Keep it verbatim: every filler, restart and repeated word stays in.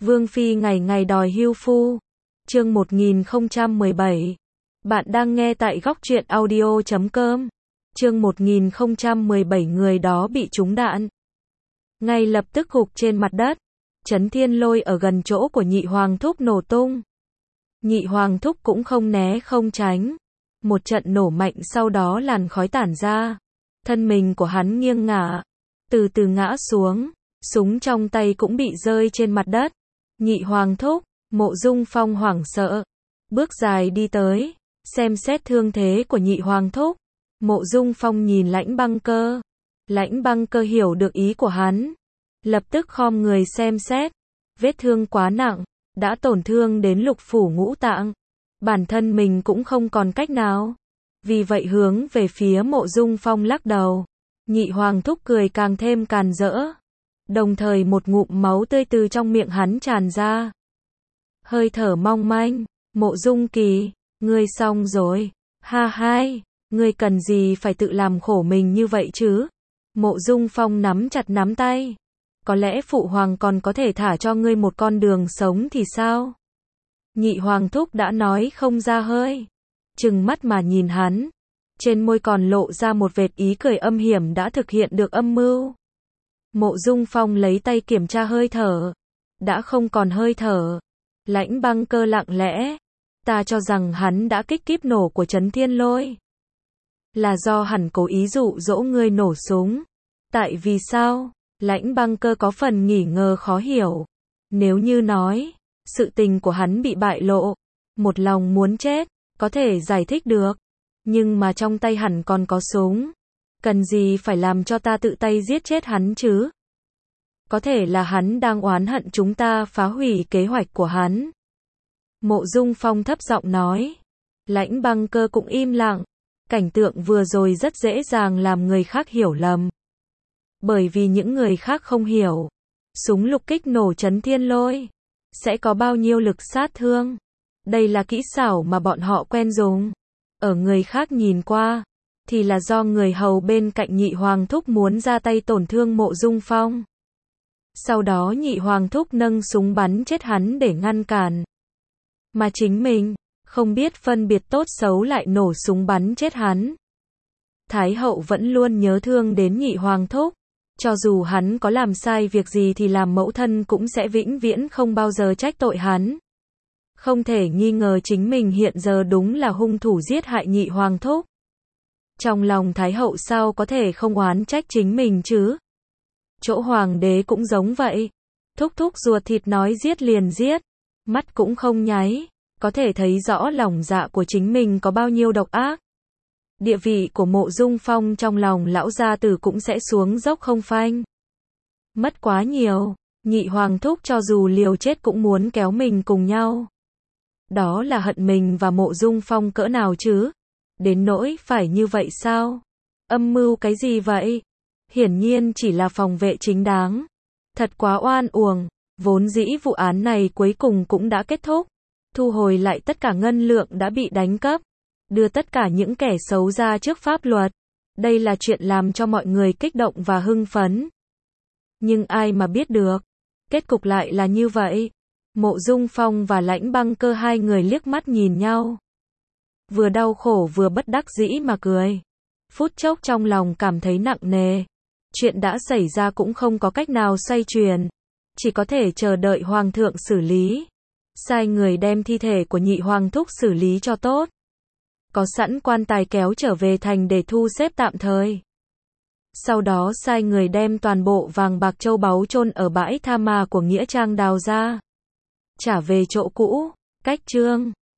Vương phi ngày ngày đòi hưu phu. Chương một nghìn không trăm mười bảy. Bạn đang nghe tại góc truyện audio chấm com. Chương một nghìn không trăm mười bảy người đó bị trúng đạn. Ngay lập tức gục trên mặt đất. Trấn Thiên Lôi ở gần chỗ của Nhị Hoàng Thúc nổ tung. Nhị Hoàng Thúc cũng không né không tránh. Một trận nổ mạnh sau đó làn khói tản ra. Thân mình của hắn nghiêng ngả. Từ từ ngã xuống. Súng trong tay cũng bị rơi trên mặt đất. Nhị Hoàng Thúc, Mộ Dung Phong hoảng sợ. Bước dài đi tới. Xem xét thương thế của Nhị Hoàng Thúc. Mộ Dung Phong nhìn Lãnh Băng Cơ. Lãnh Băng Cơ hiểu được ý của hắn. Lập tức khom người xem xét. Vết thương quá nặng. Đã tổn thương đến lục phủ ngũ tạng. Bản thân mình cũng không còn cách nào. Vì vậy hướng về phía Mộ Dung Phong lắc đầu. Nhị Hoàng Thúc cười càng thêm càn rỡ. Đồng thời một ngụm máu tươi từ trong miệng hắn tràn ra. Hơi thở mong manh. Mộ Dung Kỳ, ngươi xong rồi. Ha hai, ngươi cần gì phải tự làm khổ mình như vậy chứ? Mộ Dung Phong nắm chặt nắm tay. Có lẽ Phụ Hoàng còn có thể thả cho ngươi một con đường sống thì sao? Nhị Hoàng Thúc đã nói không ra hơi. Trừng mắt mà nhìn hắn. Trên môi còn lộ ra một vệt ý cười âm hiểm đã thực hiện được âm mưu. Mộ Dung Phong lấy tay kiểm tra hơi thở. Đã không còn hơi thở. Lãnh Băng Cơ lặng lẽ. Ta cho rằng hắn đã kích kíp nổ của Trấn Thiên Lôi. Là do hẳn cố ý dụ dỗ ngươi nổ súng. Tại vì sao? Lãnh Băng Cơ có phần nghi ngờ khó hiểu. Nếu như nói, sự tình của hắn bị bại lộ. Một lòng muốn chết, có thể giải thích được. Nhưng mà trong tay hẳn còn có súng. Cần gì phải làm cho ta tự tay giết chết hắn chứ? Có thể là hắn đang oán hận chúng ta phá hủy kế hoạch của hắn. Mộ Dung Phong thấp giọng nói. Lãnh Băng Cơ cũng im lặng. Cảnh tượng vừa rồi rất dễ dàng làm người khác hiểu lầm. Bởi vì những người khác không hiểu. Súng lục kích nổ Trấn Thiên Lôi. Sẽ có bao nhiêu lực sát thương. Đây là kỹ xảo mà bọn họ quen dùng. Ở người khác nhìn qua. Thì là do người hầu bên cạnh Nhị Hoàng Thúc muốn ra tay tổn thương Mộ Dung Phong. Sau đó Nhị Hoàng Thúc nâng súng bắn chết hắn để ngăn cản. Mà chính mình, không biết phân biệt tốt xấu lại nổ súng bắn chết hắn. Thái hậu vẫn luôn nhớ thương đến Nhị Hoàng Thúc. Cho dù hắn có làm sai việc gì thì làm mẫu thân cũng sẽ vĩnh viễn không bao giờ trách tội hắn. Không thể nghi ngờ chính mình hiện giờ đúng là hung thủ giết hại Nhị Hoàng Thúc. Trong lòng Thái hậu sao có thể không oán trách chính mình chứ? Chỗ Hoàng đế cũng giống vậy. Thúc thúc ruột thịt nói giết liền giết. Mắt cũng không nháy. Có thể thấy rõ lòng dạ của chính mình có bao nhiêu độc ác. Địa vị của Mộ Dung Phong trong lòng lão gia tử cũng sẽ xuống dốc không phanh. Mất quá nhiều. Nhị Hoàng Thúc cho dù liều chết cũng muốn kéo mình cùng nhau. Đó là hận mình và Mộ Dung Phong cỡ nào chứ? Đến nỗi phải như vậy sao? Âm mưu cái gì vậy? Hiển nhiên chỉ là phòng vệ chính đáng. Thật quá oan uổng. Vốn dĩ vụ án này cuối cùng cũng đã kết thúc. Thu hồi lại tất cả ngân lượng đã bị đánh cắp. Đưa tất cả những kẻ xấu ra trước pháp luật. Đây là chuyện làm cho mọi người kích động và hưng phấn. Nhưng ai mà biết được. Kết cục lại là như vậy. Mộ Dung Phong và Lãnh Băng Cơ hai người liếc mắt nhìn nhau. Vừa đau khổ vừa bất đắc dĩ mà cười. Phút chốc trong lòng cảm thấy nặng nề. Chuyện đã xảy ra cũng không có cách nào xoay chuyển. Chỉ có thể chờ đợi Hoàng thượng xử lý. Sai người đem thi thể của Nhị Hoàng Thúc xử lý cho tốt. Có sẵn quan tài kéo trở về thành để thu xếp tạm thời. Sau đó sai người đem toàn bộ vàng bạc châu báu chôn ở bãi tha ma của Nghĩa Trang đào ra. Trả về chỗ cũ. Cách chương